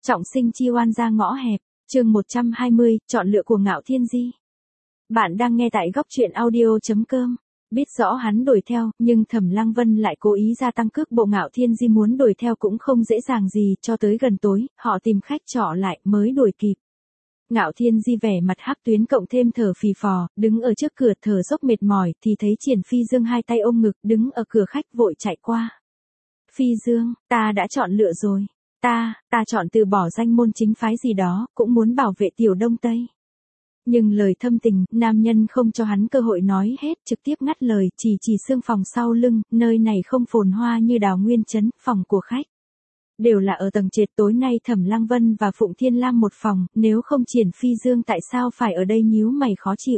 Trọng sinh chi oan ra ngõ hẹp, chương 120, chọn lựa của Ngạo Thiên Di. Bạn đang nghe tại góc truyện audio.com. Biết rõ hắn đuổi theo, nhưng Thẩm Lăng Vân lại cố ý gia tăng cước bộ. Ngạo Thiên Di muốn đuổi theo cũng không dễ dàng gì, cho tới gần tối, họ tìm khách trọ lại mới đuổi kịp. Ngạo Thiên Di vẻ mặt hắc tuyến cộng thêm thở phì phò, đứng ở trước cửa thở dốc mệt mỏi thì thấy Triển Phi Dương hai tay ôm ngực đứng ở cửa khách vội chạy qua. Phi Dương, ta đã chọn lựa rồi. Ta chọn từ bỏ danh môn chính phái gì đó, cũng muốn bảo vệ tiểu Đông Tây. Nhưng lời thâm tình, nam nhân không cho hắn cơ hội nói hết, trực tiếp ngắt lời, chỉ xương phòng sau lưng, nơi này không phồn hoa như Đào Nguyên Trấn, phòng của khách. Đều là ở tầng trệt, tối nay Thẩm Lăng Vân và Phụng Thiên Lam một phòng, nếu không Triển Phi Dương tại sao phải ở đây nhíu mày khó chịu.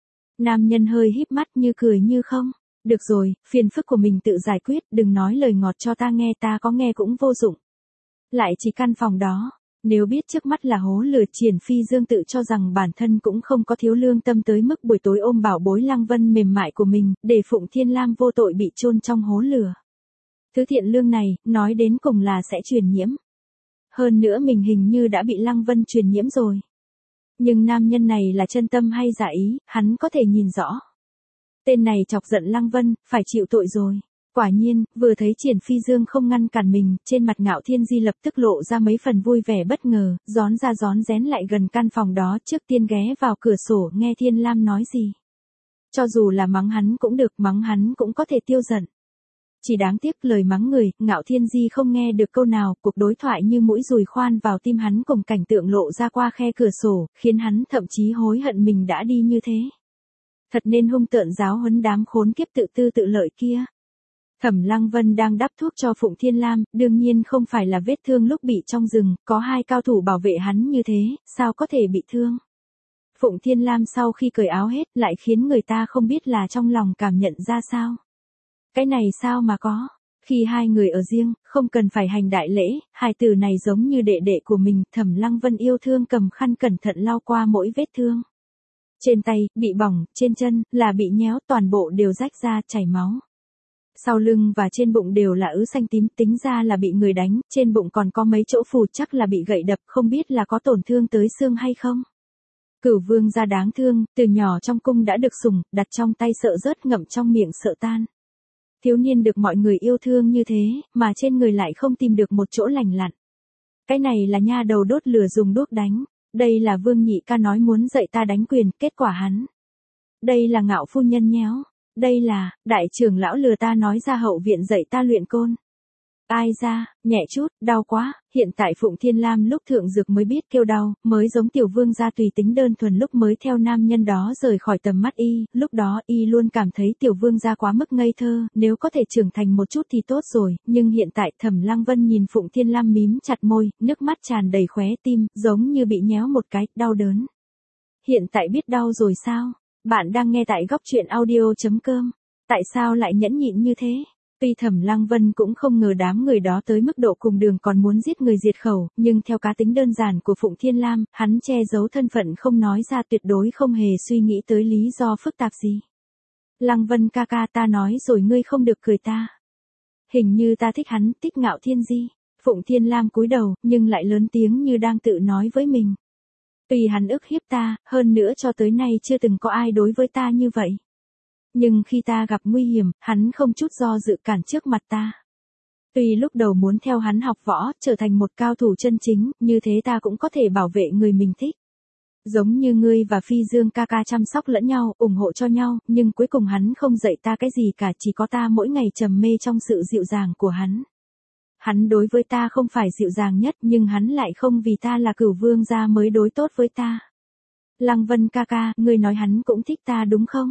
Nam nhân hơi híp mắt như cười như không. Được rồi, phiền phức của mình tự giải quyết, đừng nói lời ngọt cho ta nghe, ta có nghe cũng vô dụng. Lại chỉ căn phòng đó, nếu biết trước mắt là hố lửa. Triển Phi Dương tự cho rằng bản thân cũng không có thiếu lương tâm tới mức buổi tối ôm bảo bối Lăng Vân mềm mại của mình, để Phụng Thiên Lam vô tội bị chôn trong hố lửa. Thứ thiện lương này, nói đến cùng là sẽ truyền nhiễm. Hơn nữa mình hình như đã bị Lăng Vân truyền nhiễm rồi. Nhưng nam nhân này là chân tâm hay giả ý, hắn có thể nhìn rõ. Tên này chọc giận Lăng Vân, phải chịu tội rồi. Quả nhiên, vừa thấy Triển Phi Dương không ngăn cản mình, trên mặt Ngạo Thiên Di lập tức lộ ra mấy phần vui vẻ bất ngờ, rón ra rón rén lại gần căn phòng đó, trước tiên ghé vào cửa sổ nghe Thiên Lam nói gì. Cho dù là mắng hắn cũng được, mắng hắn cũng có thể tiêu giận. Chỉ đáng tiếc lời mắng người, Ngạo Thiên Di không nghe được câu nào, cuộc đối thoại như mũi dùi khoan vào tim hắn cùng cảnh tượng lộ ra qua khe cửa sổ, khiến hắn thậm chí hối hận mình đã đi như thế. Thật nên hung tợn giáo huấn đám khốn kiếp tự tư tự lợi kia. Thẩm Lăng Vân đang đắp thuốc cho Phụng Thiên Lam, đương nhiên không phải là vết thương lúc bị trong rừng, có hai cao thủ bảo vệ hắn như thế, sao có thể bị thương. Phụng Thiên Lam sau khi cởi áo hết lại khiến người ta không biết là trong lòng cảm nhận ra sao. Cái này sao mà có, khi hai người ở riêng, không cần phải hành đại lễ, hai từ này giống như đệ đệ của mình. Thẩm Lăng Vân yêu thương cầm khăn cẩn thận lau qua mỗi vết thương. Trên tay, bị bỏng, trên chân, là bị nhéo, toàn bộ đều rách ra, chảy máu. Sau lưng và trên bụng đều là ứ xanh tím, tính ra là bị người đánh, trên bụng còn có mấy chỗ phù, chắc là bị gậy đập, không biết là có tổn thương tới xương hay không. Cửu vương gia đáng thương, từ nhỏ trong cung đã được sủng, đặt trong tay sợ rớt, ngậm trong miệng sợ tan. Thiếu niên được mọi người yêu thương như thế, mà trên người lại không tìm được một chỗ lành lặn. Cái này là nha đầu đốt lửa dùng đuốc đánh, đây là Vương nhị ca nói muốn dạy ta đánh quyền, kết quả hắn. Đây là Ngạo phu nhân nhéo. Đây là, đại trưởng lão lừa ta nói ra hậu viện dạy ta luyện côn. Ai ra, nhẹ chút, đau quá, hiện tại Phụng Thiên Lam lúc thượng dược mới biết kêu đau, mới giống tiểu vương gia tùy tính đơn thuần lúc mới theo nam nhân đó rời khỏi tầm mắt y, lúc đó y luôn cảm thấy tiểu vương gia quá mức ngây thơ, nếu có thể trưởng thành một chút thì tốt rồi, nhưng hiện tại Thẩm Lăng Vân nhìn Phụng Thiên Lam mím chặt môi, nước mắt tràn đầy khóe tim, giống như bị nhéo một cái, đau đớn. Hiện tại biết đau rồi sao? Bạn đang nghe tại góc truyện audio.com. Tại sao lại nhẫn nhịn như thế? Tuy Thẩm Lăng Vân cũng không ngờ đám người đó tới mức độ cùng đường còn muốn giết người diệt khẩu, nhưng theo cá tính đơn giản của Phụng Thiên Lam, hắn che giấu thân phận không nói ra, tuyệt đối không hề suy nghĩ tới lý do phức tạp gì. Lăng Vân ca ca, ta nói rồi ngươi không được cười ta. Hình như ta thích hắn, thích Ngạo Thiên Di. Phụng Thiên Lam cúi đầu, nhưng lại lớn tiếng như đang tự nói với mình. Tuy hắn ức hiếp ta, hơn nữa cho tới nay chưa từng có ai đối với ta như vậy. Nhưng khi ta gặp nguy hiểm, hắn không chút do dự cản trước mặt ta. Tuy lúc đầu muốn theo hắn học võ, trở thành một cao thủ chân chính, như thế ta cũng có thể bảo vệ người mình thích. Giống như ngươi và Phi Dương ca ca chăm sóc lẫn nhau, ủng hộ cho nhau, nhưng cuối cùng hắn không dạy ta cái gì cả, chỉ có ta mỗi ngày trầm mê trong sự dịu dàng của hắn. Hắn đối với ta không phải dịu dàng nhất, nhưng hắn lại không vì ta là Cửu vương gia mới đối tốt với ta. Lăng Vân ca ca, ngươi nói hắn cũng thích ta đúng không?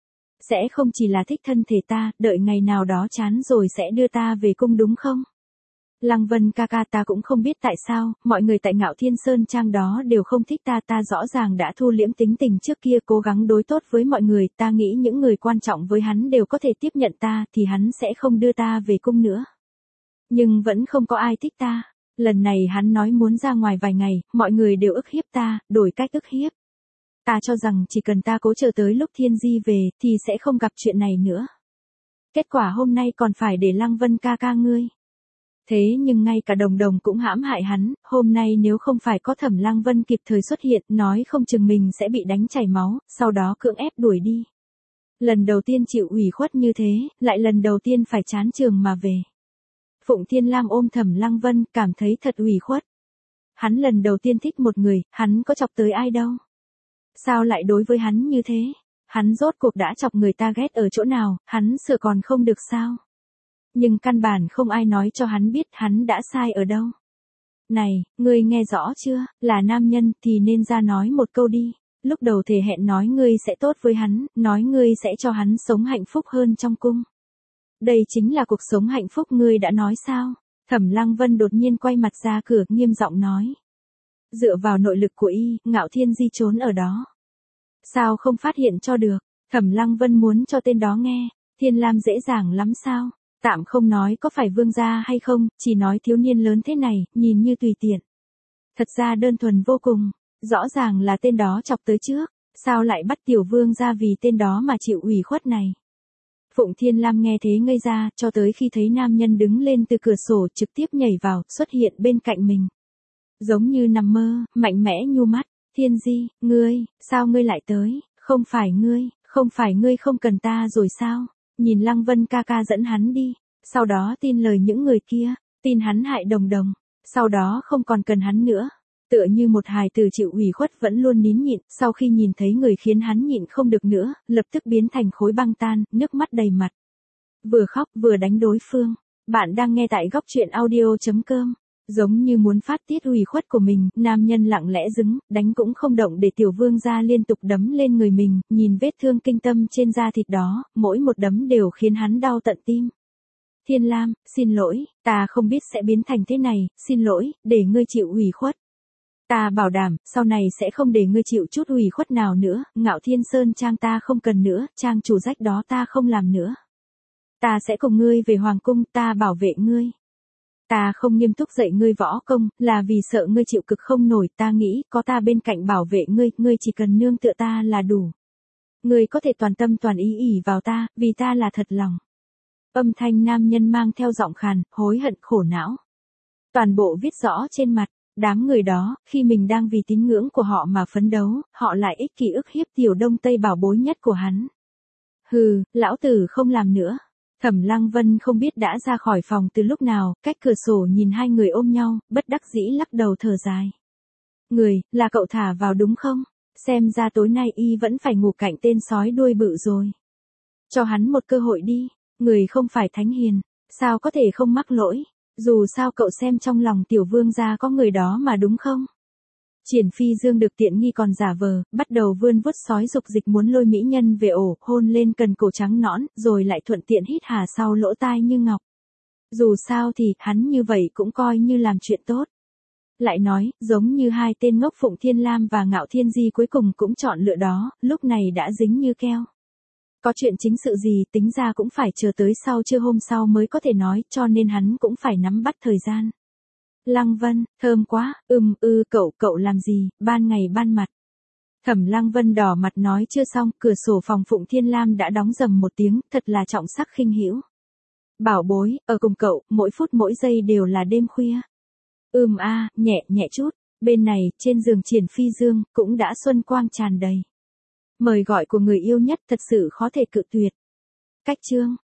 Sẽ không chỉ là thích thân thể ta, đợi ngày nào đó chán rồi sẽ đưa ta về cung đúng không? Lăng Vân ca ca, ta cũng không biết tại sao, mọi người tại Ngạo Thiên Sơn Trang đó đều không thích ta, ta rõ ràng đã thu liễm tính tình trước kia, cố gắng đối tốt với mọi người, ta nghĩ những người quan trọng với hắn đều có thể tiếp nhận ta, thì hắn sẽ không đưa ta về cung nữa. Nhưng vẫn không có ai thích ta. Lần này hắn nói muốn ra ngoài vài ngày, mọi người đều ức hiếp ta, đổi cách ức hiếp. Ta cho rằng chỉ cần ta cố chờ tới lúc Thiên Di về, thì sẽ không gặp chuyện này nữa. Kết quả hôm nay còn phải để Lăng Vân ca ca ngươi. Thế nhưng ngay cả Đồng Đồng cũng hãm hại hắn, hôm nay nếu không phải có Thẩm Lăng Vân kịp thời xuất hiện, nói không chừng mình sẽ bị đánh chảy máu, sau đó cưỡng ép đuổi đi. Lần đầu tiên chịu ủy khuất như thế, lại lần đầu tiên phải chán trường mà về. Phụng Thiên Lam ôm Thẩm Lăng Vân, cảm thấy thật ủy khuất. Hắn lần đầu tiên thích một người, hắn có chọc tới ai đâu. Sao lại đối với hắn như thế? Hắn rốt cuộc đã chọc người ta ghét ở chỗ nào, hắn sửa còn không được sao? Nhưng căn bản không ai nói cho hắn biết hắn đã sai ở đâu. Này, ngươi nghe rõ chưa, là nam nhân thì nên ra nói một câu đi. Lúc đầu thề hẹn nói ngươi sẽ tốt với hắn, nói ngươi sẽ cho hắn sống hạnh phúc hơn trong cung. Đây chính là cuộc sống hạnh phúc ngươi đã nói sao? Thẩm Lăng Vân đột nhiên quay mặt ra cửa, nghiêm giọng nói. Dựa vào nội lực của y, Ngạo Thiên Di trốn ở đó. Sao không phát hiện cho được? Thẩm Lăng Vân muốn cho tên đó nghe. Thiên Lam dễ dàng lắm sao? Tạm không nói có phải vương gia hay không, chỉ nói thiếu niên lớn thế này, nhìn như tùy tiện. Thật ra đơn thuần vô cùng, rõ ràng là tên đó chọc tới trước, sao lại bắt tiểu vương gia vì tên đó mà chịu ủy khuất này. Phụng Thiên Lam nghe thế ngây ra, cho tới khi thấy nam nhân đứng lên từ cửa sổ trực tiếp nhảy vào, xuất hiện bên cạnh mình. Giống như nằm mơ, mạnh mẽ nhu mắt, Thiên Di, ngươi, sao ngươi lại tới, không phải ngươi không cần ta rồi sao? Nhìn Lăng Vân ca ca dẫn hắn đi, sau đó tin lời những người kia, tin hắn hại Đồng Đồng, sau đó không còn cần hắn nữa. Tựa như một hài tử chịu ủy khuất vẫn luôn nín nhịn, sau khi nhìn thấy người khiến hắn nhịn không được nữa, lập tức biến thành khối băng tan, nước mắt đầy mặt. Vừa khóc vừa đánh đối phương. Bạn đang nghe tại góc truyện audio.com. Giống như muốn phát tiết ủy khuất của mình, nam nhân lặng lẽ đứng, đánh cũng không động để tiểu vương gia liên tục đấm lên người mình, nhìn vết thương kinh tâm trên da thịt đó, mỗi một đấm đều khiến hắn đau tận tim. Thiên Lam, xin lỗi, ta không biết sẽ biến thành thế này, xin lỗi, để ngươi chịu ủy khuất. Ta bảo đảm, sau này sẽ không để ngươi chịu chút ủy khuất nào nữa, Ngạo Thiên Sơn trang ta không cần nữa, trang chủ rách đó ta không làm nữa. Ta sẽ cùng ngươi về hoàng cung, ta bảo vệ ngươi. Ta không nghiêm túc dạy ngươi võ công, là vì sợ ngươi chịu cực không nổi, ta nghĩ, có ta bên cạnh bảo vệ ngươi, ngươi chỉ cần nương tựa ta là đủ. Ngươi có thể toàn tâm toàn ý ỷ vào ta, vì ta là thật lòng. Âm thanh nam nhân mang theo giọng khàn, hối hận khổ não. Toàn bộ viết rõ trên mặt, đám người đó, khi mình đang vì tín ngưỡng của họ mà phấn đấu, họ lại ích kỷ ức hiếp tiểu Đông Tây bảo bối nhất của hắn. Hừ, lão tử không làm nữa. Thẩm Lăng Vân không biết đã ra khỏi phòng từ lúc nào, cách cửa sổ nhìn hai người ôm nhau, bất đắc dĩ lắc đầu thở dài. Người, là cậu thả vào đúng không? Xem ra tối nay y vẫn phải ngủ cạnh tên sói đuôi bự rồi. Cho hắn một cơ hội đi, người không phải thánh hiền, sao có thể không mắc lỗi, dù sao cậu xem trong lòng tiểu vương gia có người đó mà đúng không? Triển Phi Dương được tiện nghi còn giả vờ, bắt đầu vươn vuốt sói dục dịch muốn lôi mỹ nhân về ổ, hôn lên cần cổ trắng nõn, rồi lại thuận tiện hít hà sau lỗ tai như ngọc. Dù sao thì, hắn như vậy cũng coi như làm chuyện tốt. Lại nói, giống như hai tên ngốc Phụng Thiên Lam và Ngạo Thiên Di cuối cùng cũng chọn lựa đó, lúc này đã dính như keo. Có chuyện chính sự gì tính ra cũng phải chờ tới sau trưa hôm sau mới có thể nói, cho nên hắn cũng phải nắm bắt thời gian. Lăng Vân, thơm quá, cậu làm gì, ban ngày ban mặt. Thẩm Lăng Vân đỏ mặt nói chưa xong, cửa sổ phòng Phụng Thiên Lam đã đóng rầm một tiếng, thật là trọng sắc khinh hữu. Bảo bối, ở cùng cậu, mỗi phút mỗi giây đều là đêm khuya. Nhẹ chút, bên này, trên giường Triển Phi Dương, cũng đã xuân quang tràn đầy. Mời gọi của người yêu nhất thật sự khó thể cự tuyệt. Cách chương.